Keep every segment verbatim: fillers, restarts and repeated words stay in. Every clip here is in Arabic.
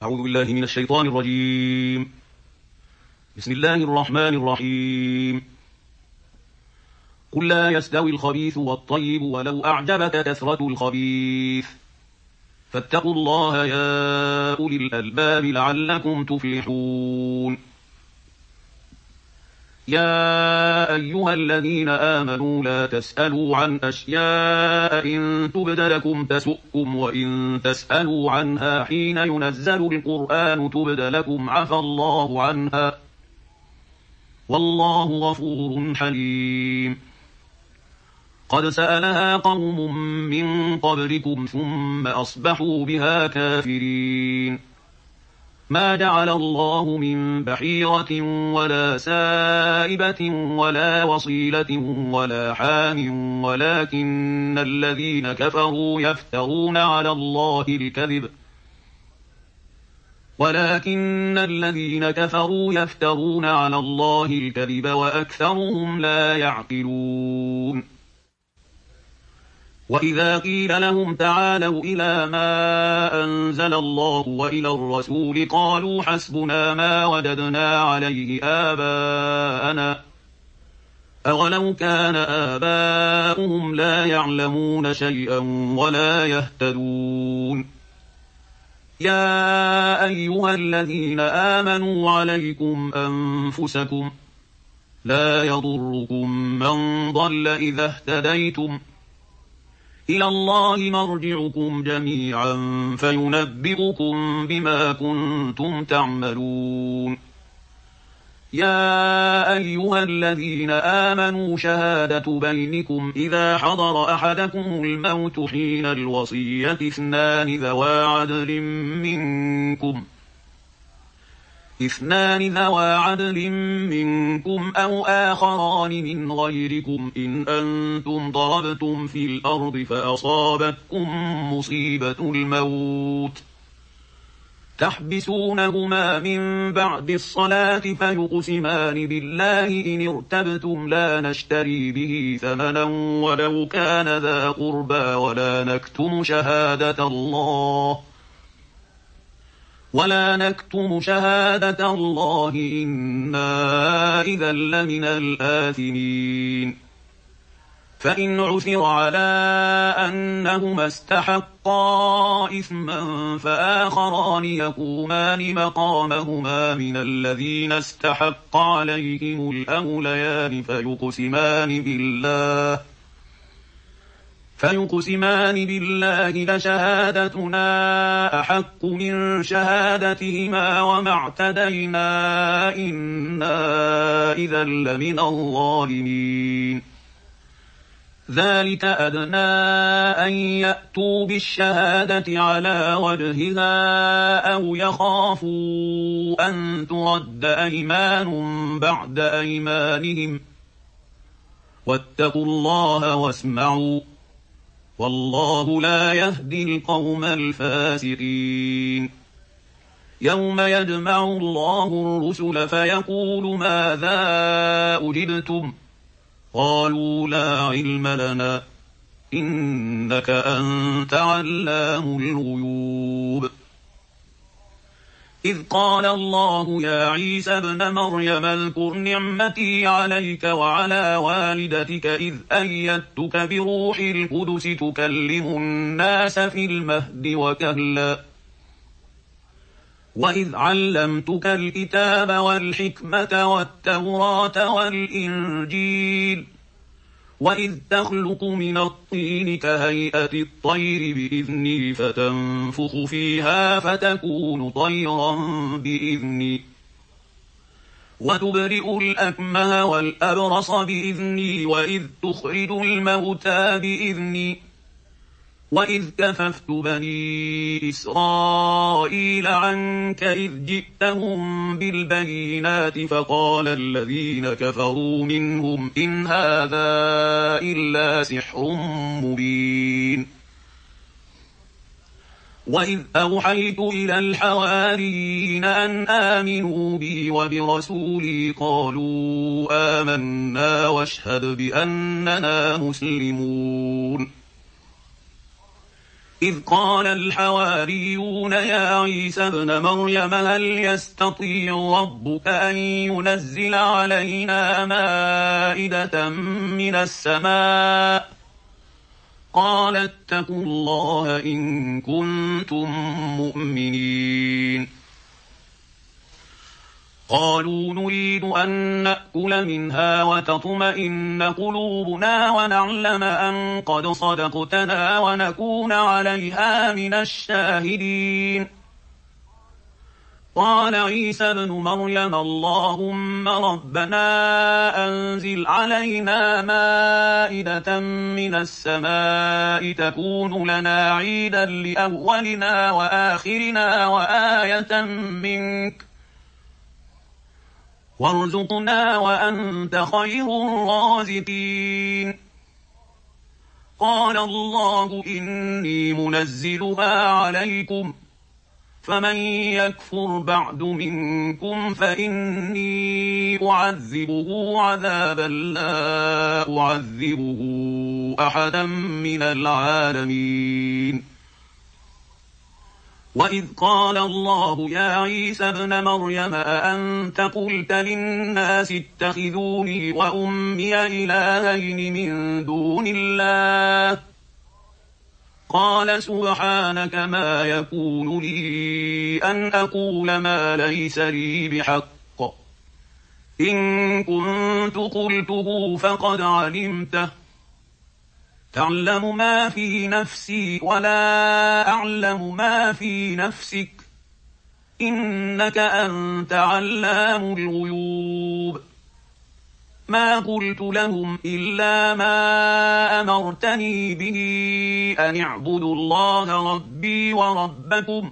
أعوذ بالله من الشيطان الرجيم. بسم الله الرحمن الرحيم. قل لا يستوي الخبيث والطيب ولو أعجبك كثرة الخبيث فاتقوا الله يا أولي الألباب لعلكم تفلحون. يا أيها الذين آمنوا لا تسألوا عن أشياء إن تبد لكم تسؤكم وإن تسألوا عنها حين ينزل القرآن تبد لكم عفى الله عنها والله غفور حليم. قد سألها قوم من قبلكم ثم أصبحوا بها كافرين. ما جعل الله من بحيرة ولا سائبة ولا وصيلة ولا حام ولكن الذين كفروا يفترون على الله الكذب ولكن الذين كفروا يفترون على الله الكذب وأكثرهم لا يعقلون. وإذا قيل لهم تعالوا إلى ما أنزل الله وإلى الرسول قالوا حسبنا ما وجدنا عليه آباءنا أولو كان آباؤهم لا يعلمون شيئا ولا يهتدون. يا أيها الذين آمنوا عليكم أنفسكم لا يضركم من ضل إذا اهتديتم إلى الله مرجعكم جميعا فينبئكم بما كنتم تعملون. يا أيها الذين آمنوا شهادة بينكم إذا حضر أحدكم الموت حين الوصية اثنان ذوى عدل منكم اثنان ذوى عدل منكم أو آخران من غيركم إن أنتم ضربتم في الأرض فأصابتكم مصيبة الموت تحبسونهما من بعد الصلاة فيقسمان بالله إن ارتبتم لا نشتري به ثمنا ولو كان ذا قربى ولا نكتم شهادة الله ولا نكتم شهادة الله إنا إذا لمن الآثمين. فإن عثر على أنهما استحقا إثما فآخران يقومان مقامهما من الذين استحق عليهم الأوليان فيقسمان بالله فيقسمان بالله لشهادتنا أحق من شهادتهما وما اعتدينا إنا إذا لمن الظالمين. ذلك أدنى أن يأتوا بالشهادة على وجهها أو يخافوا أن ترد أيمان بعد أيمانهم واتقوا الله واسمعوا والله لا يهدي القوم الفاسقين. يوم يجمع الله الرسل فيقول ماذا أجبتم قالوا لا علم لنا إنك أنت علام الغيوب. إذ قال الله يا عيسى ابن مريم اذكر نعمتي عليك وعلى والدتك إذ أيدتك بروح القدس تكلم الناس في المهد وكهلا وإذ علمتك الكتاب والحكمة والتوراة والإنجيل وإذ تخلق من الطين كهيئة الطير بإذني فتنفخ فيها فتكون طيرا بإذني وتبرئ الأكمه والأبرص بإذني وإذ تخرج الموتى بإذني وإذ كففت بني إسرائيل عنك إذ جئتهم بالبينات فقال الذين كفروا منهم إن هذا إلا سحر مبين. وإذ أوحيت إلى الحواريين أن آمنوا بي وبرسولي قالوا آمنا واشهد بأننا مسلمون. إذ قال الحواريون يا عيسى ابن مريم هل يستطيع ربك أن ينزل علينا مائدة من السماء قال اتقوا الله إن كنتم مؤمنين قالوا نريد أن نأكل منها وتطمئن قلوبنا ونعلم أن قد صدقتنا ونكون عليها من الشاهدين قال عيسى ابن مريم اللهم ربنا أنزل علينا مائدة من السماء تكون لنا عيدا لأولنا وآخرنا وآية منك وارزقنا وأنت خير الرازقين قال الله إني منزلها عليكم فمن يكفر بعد منكم فإني أعذبه عذابا لا أعذبه أحدا من العالمين وإذ قال الله يا عيسى ابن مريم أأنت قلت للناس اتخذوني وأمي إلهين من دون الله قال سبحانك ما يكون لي أن أقول ما ليس لي بحق إن كنت قلته فقد علمته تعلم ما في نفسي ولا أعلم ما في نفسك إنك أنت علام الغيوب ما قلت لهم إلا ما أمرتني به أن اعبدوا الله ربي وربكم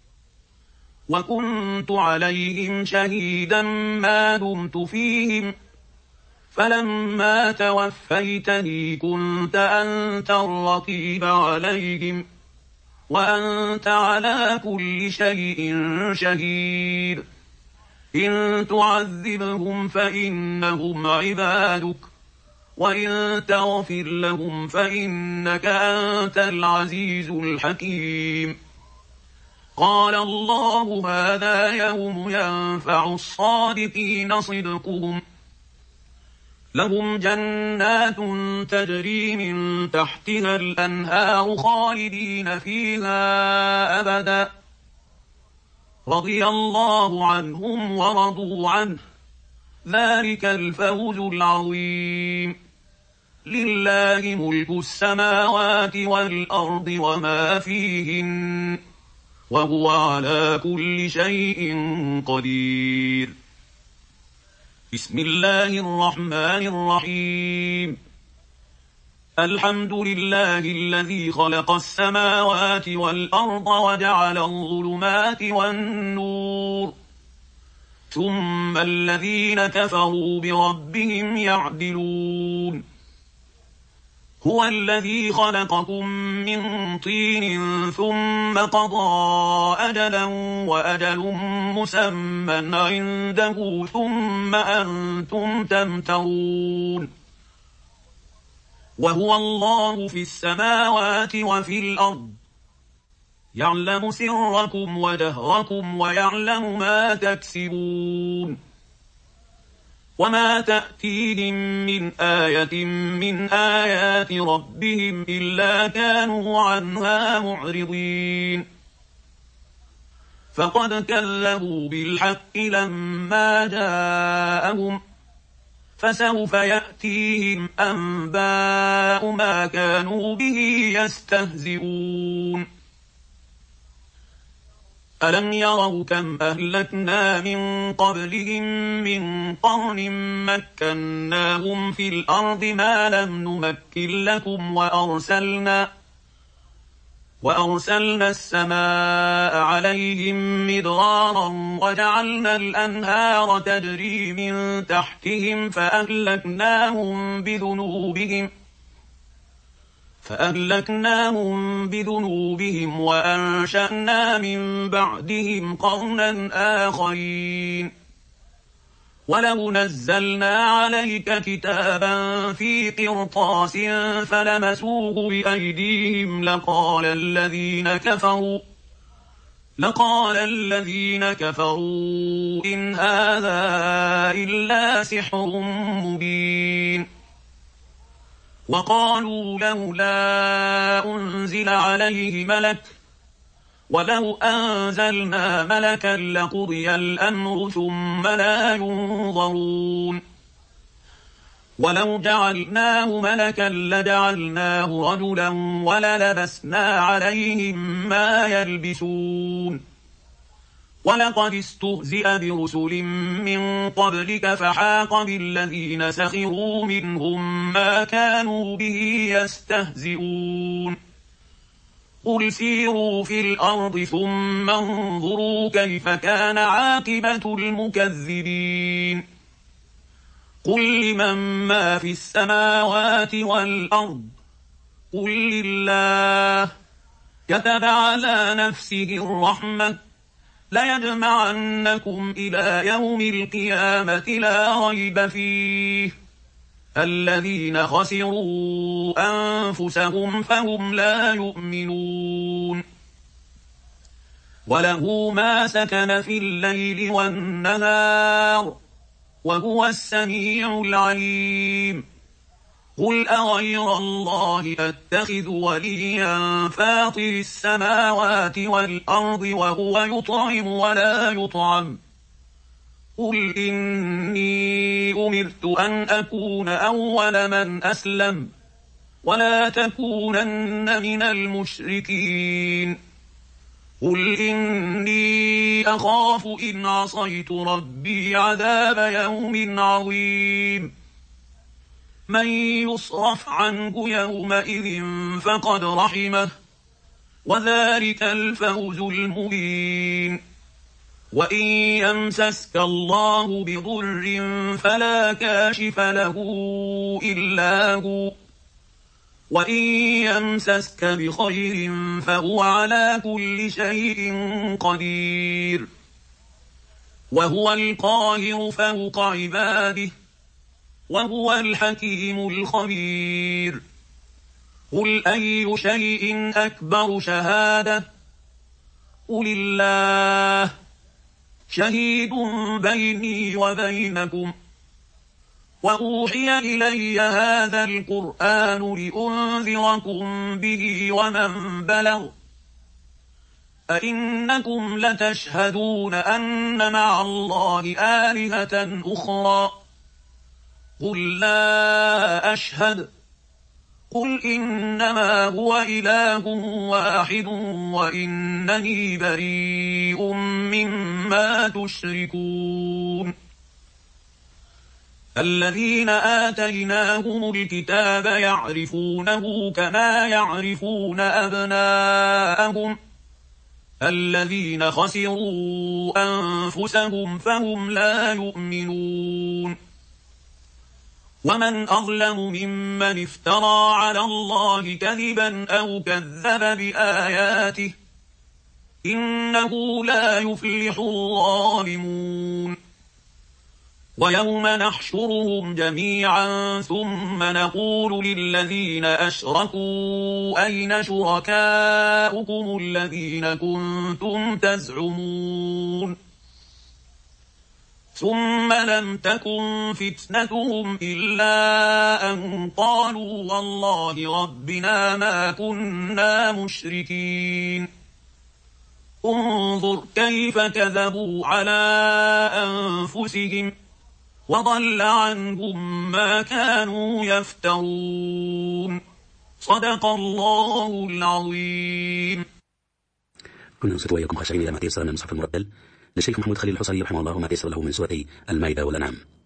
وكنت عليهم شهيدا ما دمت فيهم فلما توفيتني كنت أنت الرقيب عليهم وأنت على كل شيء شهيد إن تعذبهم فإنهم عبادك وإن تغفر لهم فإنك أنت العزيز الحكيم قال الله هذا يوم ينفع الصادقين صدقهم لهم جنات تجري من تحتها الأنهار خالدين فيها أبدا رضي الله عنهم ورضوا عنه ذلك الفوز العظيم لله ملك السماوات والأرض وما فيهن وهو على كل شيء قدير بسم الله الرحمن الرحيم الحمد لله الذي خلق السماوات والأرض وجعل الظلمات والنور ثم الذين كفروا بربهم يعدلون هو الذي خلقكم من طين ثم قضى أجلا وأجل مسمى عنده ثم أنتم تمترون وهو الله في السماوات وفي الأرض يعلم سركم وجهركم ويعلم ما تكسبون وما تأتيهم من آية من آيات ربهم إلا كانوا عنها معرضين فقد كذبوا بالحق لما جاءهم فسوف يأتيهم أنباء ما كانوا به يستهزئون ألم يروا كم أهلكنا من قبلهم من قرن مكناهم في الأرض ما لم نمكن لكم وأرسلنا وأرسلنا السماء عليهم مدرارا وجعلنا الأنهار تجري من تحتهم فأهلكناهم بذنوبهم فأهلكناهم بذنوبهم وأنشأنا من بعدهم قرنا آخرين ولو نزلنا عليك كتابا في قرطاس فلمسوه بأيديهم لقال الذين كفروا لقال الذين كفروا إن هذا إلا سحر مبين. وقالوا لولا أنزل عليه ملك ولو أنزلنا ملكا لقضي الأمر ثم لا ينظرون ولو جعلناه ملكا لجعلناه رجلا وللبسنا عليهم ما يلبسون ولقد استهزئ برسل من قبلك فحاق بالذين سخروا منهم ما كانوا به يستهزئون قل سيروا في الأرض ثم انظروا كيف كان عاقبة المكذبين قل لمن ما في السماوات والأرض قل لله كتب على نفسه الرحمة ليجمعنكم إلى يوم القيامة لا ريب فيه الذين خسروا أنفسهم فهم لا يؤمنون وله ما سكن في الليل والنهار وهو السميع العليم قل أغير الله أتخذ وليا فاطر السماوات والأرض وهو يطعم ولا يطعم قل إني أمرت أن أكون أول من أسلم ولا تكونن من المشركين قل إني أخاف إن عصيت ربي عذاب يوم عظيم من يصرف عنه يومئذ فقد رحمه وذلك الفوز المبين وإن يمسسك الله بضر فلا كاشف له إلا هو وإن يمسسك بخير فهو على كل شيء قدير وهو القاهر فوق عباده وهو الحكيم الخبير قل أي شيء أكبر شهادة قل الله شهيد بيني وبينكم وأوحي إلي هذا القرآن لأنذركم به ومن بلغ أئنكم لتشهدون أن مع الله آلهة أخرى قل لا أشهد قل إنما هو إله واحد وإنني بريء مما تشركون الذين آتيناهم الكتاب يعرفونه كما يعرفون أبناءهم الذين خسروا أنفسهم فهم لا يؤمنون ومن أظلم ممن افترى على الله كذبا أو كذب بآياته إنه لا يفلح الظالمون ويوم نحشرهم جميعا ثم نقول للذين أشركوا أين شركاؤكم الذين كنتم تزعمون ثم لم تكن فتنتهم إلا أن قالوا والله ربنا ما كنا مشركين انظر كيف كذبوا على أنفسهم وضل عنهم ما كانوا يفترون صدق الله العظيم. كنا نصت وإياكم خاشعين إلى ما تيسر من المصحف المرتل للشيخ محمود خليل الحصري رحمه الله ما تيسر له من سورة المائدة والأنعام.